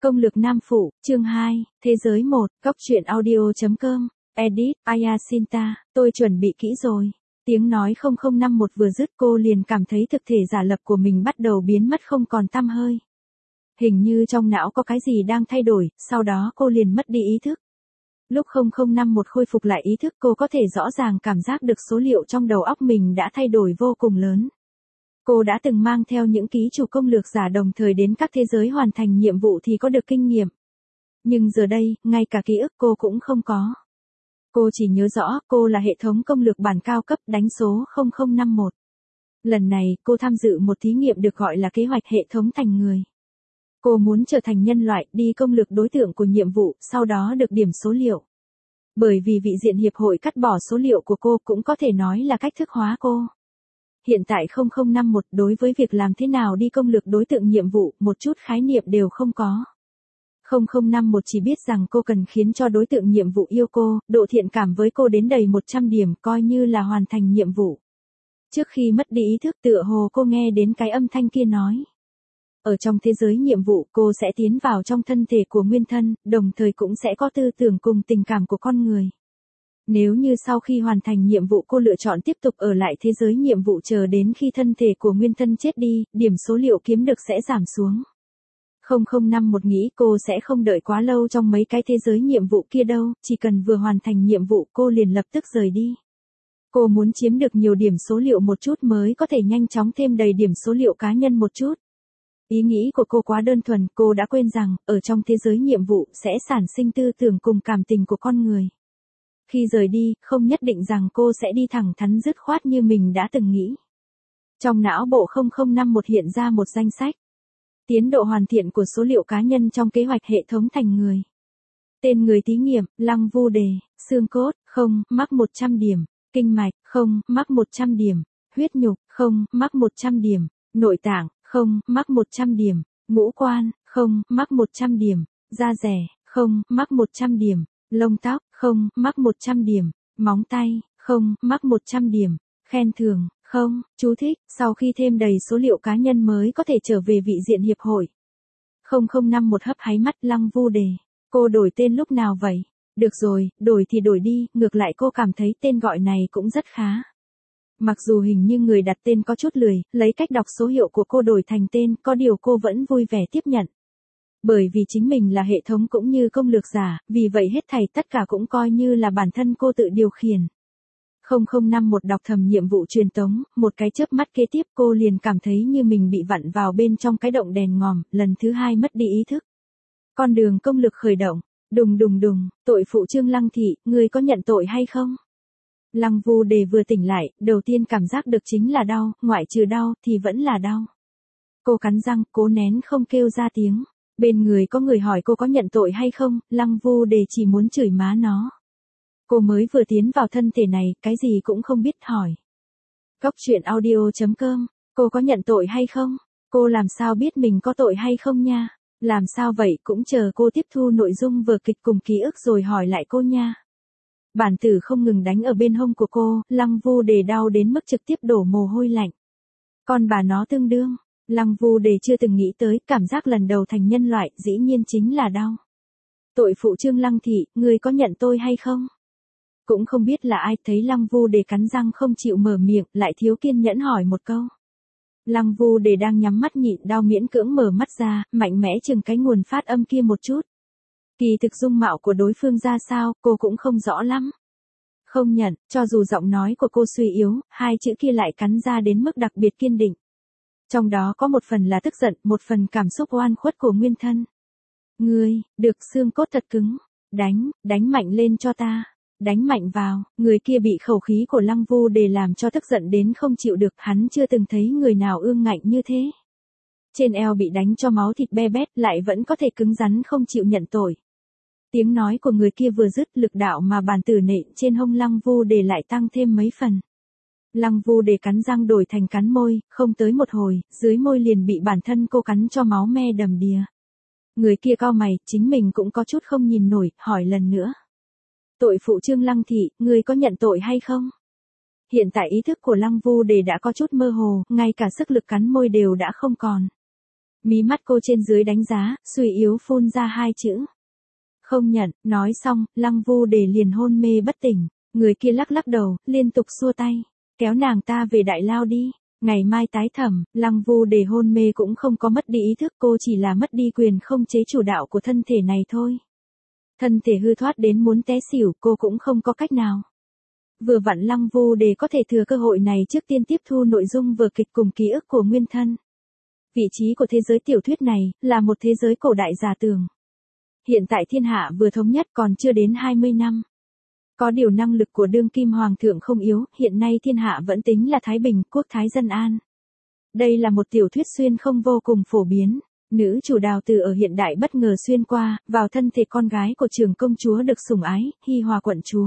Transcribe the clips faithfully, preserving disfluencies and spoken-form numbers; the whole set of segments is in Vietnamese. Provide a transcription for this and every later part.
Công lược nam phụ, chương hai, thế giới một, góc truyện audio chấm com, edit, Ayasinta, tôi chuẩn bị kỹ rồi. Tiếng nói không không năm một vừa dứt cô liền cảm thấy thực thể giả lập của mình bắt đầu biến mất không còn tăm hơi. Hình như trong não có cái gì đang thay đổi, sau đó cô liền mất đi ý thức. Lúc không không năm một khôi phục lại ý thức cô có thể rõ ràng cảm giác được số liệu trong đầu óc mình đã thay đổi vô cùng lớn. Cô đã từng mang theo những ký chủ công lược giả đồng thời đến các thế giới hoàn thành nhiệm vụ thì có được kinh nghiệm. Nhưng giờ đây, ngay cả ký ức cô cũng không có. Cô chỉ nhớ rõ cô là hệ thống công lược bản cao cấp đánh số không không năm một. Lần này cô tham dự một thí nghiệm được gọi là kế hoạch hệ thống thành người. Cô muốn trở thành nhân loại đi công lược đối tượng của nhiệm vụ, sau đó được điểm số liệu. Bởi vì vị diện hiệp hội cắt bỏ số liệu của cô cũng có thể nói là cách thức hóa cô. Hiện tại không không năm một đối với việc làm thế nào đi công lược đối tượng nhiệm vụ, một chút khái niệm đều không có. không không năm một chỉ biết rằng cô cần khiến cho đối tượng nhiệm vụ yêu cô, độ thiện cảm với cô đến đầy một trăm điểm coi như là hoàn thành nhiệm vụ. Trước khi mất đi ý thức tựa hồ cô nghe đến cái âm thanh kia nói. Ở trong thế giới nhiệm vụ cô sẽ tiến vào trong thân thể của nguyên thân, đồng thời cũng sẽ có tư tưởng cùng tình cảm của con người. Nếu như sau khi hoàn thành nhiệm vụ cô lựa chọn tiếp tục ở lại thế giới nhiệm vụ chờ đến khi thân thể của nguyên thân chết đi, điểm số liệu kiếm được sẽ giảm xuống. không không năm một nghĩ cô sẽ không đợi quá lâu trong mấy cái thế giới nhiệm vụ kia đâu, chỉ cần vừa hoàn thành nhiệm vụ cô liền lập tức rời đi. Cô muốn chiếm được nhiều điểm số liệu một chút mới có thể nhanh chóng thêm đầy điểm số liệu cá nhân một chút. Ý nghĩ của cô quá đơn thuần, cô đã quên rằng, ở trong thế giới nhiệm vụ sẽ sản sinh tư tưởng cùng cảm tình của con người. Khi rời đi, không nhất định rằng cô sẽ đi thẳng thắn dứt khoát như mình đã từng nghĩ. Trong não bộ không không năm một hiện ra một danh sách. Tiến độ hoàn thiện của số liệu cá nhân trong kế hoạch hệ thống thành người. Tên người thí nghiệm, Lăng Vu Đề, xương cốt, không, mắc một trăm điểm, kinh mạch, không, mắc một trăm điểm, huyết nhục, không, mắc một trăm điểm, nội tạng, không, mắc một trăm điểm, ngũ quan, không, mắc một trăm điểm, da dẻ, không, mắc một trăm điểm, lông tóc, không, mắc một trăm điểm, móng tay, không, mắc một trăm điểm, khen thưởng, không, chú thích, sau khi thêm đầy số liệu cá nhân mới có thể trở về vị diện hiệp hội. không không năm một hấp háy mắt Lăng Vu Đề, cô đổi tên lúc nào vậy? Được rồi, đổi thì đổi đi, ngược lại cô cảm thấy tên gọi này cũng rất khá. Mặc dù hình như người đặt tên có chút lười, lấy cách đọc số hiệu của cô đổi thành tên, có điều cô vẫn vui vẻ tiếp nhận. Bởi vì chính mình là hệ thống cũng như công lược giả, vì vậy hết thảy tất cả cũng coi như là bản thân cô tự điều khiển. không không năm một đọc thầm nhiệm vụ truyền tống, một cái chớp mắt kế tiếp cô liền cảm thấy như mình bị vặn vào bên trong cái động đèn ngòm, lần thứ hai mất đi ý thức. Con đường công lược khởi động, đùng đùng đùng, tội phụ Trương Lăng Thị, ngươi có nhận tội hay không? Lăng Vu Đề vừa tỉnh lại, đầu tiên cảm giác được chính là đau, ngoại trừ đau thì vẫn là đau. Cô cắn răng, cố nén không kêu ra tiếng. Bên người có người hỏi cô có nhận tội hay không, Lăng Vu Đề chỉ muốn chửi má nó. Cô mới vừa tiến vào thân thể này, cái gì cũng không biết hỏi. Góc truyện audio chấm com, cô có nhận tội hay không? Cô làm sao biết mình có tội hay không nha? Làm sao vậy, cũng chờ cô tiếp thu nội dung vở kịch cùng ký ức rồi hỏi lại cô nha. Bản tử không ngừng đánh ở bên hông của cô, Lăng Vu Đề đau đến mức trực tiếp đổ mồ hôi lạnh. Con bà nó tương đương, Lăng Vu Đề chưa từng nghĩ tới, cảm giác lần đầu thành nhân loại, dĩ nhiên chính là đau. Tội phụ Trương Lăng Thị, ngươi có nhận tôi hay không? Cũng không biết là ai, thấy Lăng Vu Đề cắn răng không chịu mở miệng, lại thiếu kiên nhẫn hỏi một câu. Lăng Vu Đề đang nhắm mắt nhịn đau miễn cưỡng mở mắt ra, mạnh mẽ chừng cái nguồn phát âm kia một chút. Kỳ thực dung mạo của đối phương ra sao, cô cũng không rõ lắm. Không nhận, cho dù giọng nói của cô suy yếu, hai chữ kia lại cắn ra đến mức đặc biệt kiên định. Trong đó có một phần là tức giận, một phần cảm xúc oan khuất của nguyên thân. Ngươi, được xương cốt thật cứng. Đánh, đánh mạnh lên cho ta. Đánh mạnh vào, người kia bị khẩu khí của Lăng Vu Đề làm cho tức giận đến không chịu được, hắn chưa từng thấy người nào ương ngạnh như thế. Trên eo bị đánh cho máu thịt be bét lại vẫn có thể cứng rắn không chịu nhận tội. Tiếng nói của người kia vừa dứt, lực đạo mà bàn tử nện trên hông Lăng Vu Đề lại tăng thêm mấy phần. Lăng Vu Đề cắn răng đổi thành cắn môi, không tới một hồi, dưới môi liền bị bản thân cô cắn cho máu me đầm đìa. Người kia cau mày, chính mình cũng có chút không nhìn nổi, hỏi lần nữa. Tội phụ Trương Lăng Thị, ngươi có nhận tội hay không? Hiện tại ý thức của Lăng Vu Đề đã có chút mơ hồ, ngay cả sức lực cắn môi đều đã không còn. Mí mắt cô trên dưới đánh giá, suy yếu phun ra hai chữ. Không nhận, nói xong, Lăng Vu Đề liền hôn mê bất tỉnh. Người kia lắc lắc đầu, liên tục xua tay. Kéo nàng ta về đại lao đi. Ngày mai tái thẩm, Lăng Vu Đề hôn mê cũng không có mất đi ý thức, cô chỉ là mất đi quyền không chế chủ đạo của thân thể này thôi. Thân thể hư thoát đến muốn té xỉu, cô cũng không có cách nào. Vừa vặn Lăng Vu Đề có thể thừa cơ hội này trước tiên tiếp thu nội dung vở kịch cùng ký ức của nguyên thân. Vị trí của thế giới tiểu thuyết này, là một thế giới cổ đại giả tưởng. Hiện tại thiên hạ vừa thống nhất còn chưa đến hai mươi năm. Có điều năng lực của đương kim hoàng thượng không yếu, hiện nay thiên hạ vẫn tính là Thái Bình, quốc thái dân an. Đây là một tiểu thuyết xuyên không vô cùng phổ biến. Nữ chủ Đào Từ ở hiện đại bất ngờ xuyên qua, vào thân thể con gái của trưởng công chúa được sủng ái, Hi Hòa quận chúa.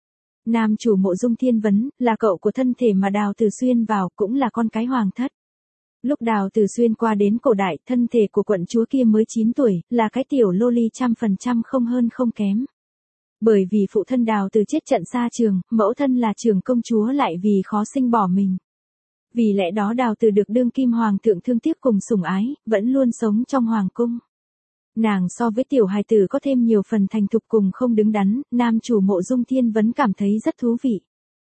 Nam chủ Mộ Dung Thiên Vấn, là cậu của thân thể mà Đào Từ xuyên vào, cũng là con cái hoàng thất. Lúc Đào Từ xuyên qua đến cổ đại, thân thể của quận chúa kia mới chín tuổi, là cái tiểu lô ly trăm phần trăm không hơn không kém. Bởi vì phụ thân Đào Từ chết trận xa trường, mẫu thân là trưởng công chúa lại vì khó sinh bỏ mình. Vì lẽ đó Đào Từ được đương kim hoàng thượng thương tiếc cùng sủng ái, vẫn luôn sống trong hoàng cung. Nàng so với tiểu hài tử có thêm nhiều phần thành thục cùng không đứng đắn, nam chủ Mộ Dung Thiên Vấn cảm thấy rất thú vị.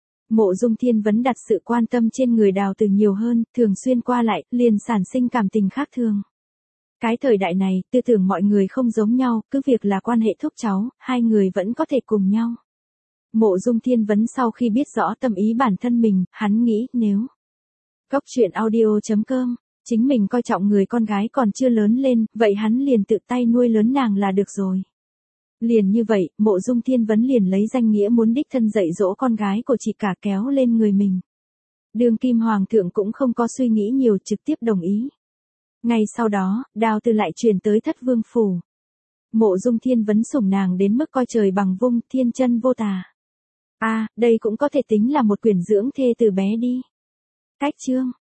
Mộ Dung Thiên Vấn đặt sự quan tâm trên người Đào Từ nhiều hơn, thường xuyên qua lại, liền sản sinh cảm tình khác thường. Cái thời đại này, tư tưởng mọi người không giống nhau, cứ việc là quan hệ thúc cháu, hai người vẫn có thể cùng nhau. Mộ Dung Thiên Vấn sau khi biết rõ tâm ý bản thân mình, hắn nghĩ nếu Cốc truyện audio chấm com, chính mình coi trọng người con gái còn chưa lớn lên, vậy hắn liền tự tay nuôi lớn nàng là được rồi. Liền như vậy, Mộ Dung Thiên Vấn liền lấy danh nghĩa muốn đích thân dạy dỗ con gái của chị cả kéo lên người mình. Đương kim hoàng thượng cũng không có suy nghĩ nhiều, trực tiếp đồng ý. Ngay sau đó, Đào Từ lại truyền tới Thất Vương phủ. Mộ Dung Thiên Vấn sủng nàng đến mức coi trời bằng vung, thiên chân vô tà. A, à, đây cũng có thể tính là một quyển dưỡng thê từ bé đi. Cách chương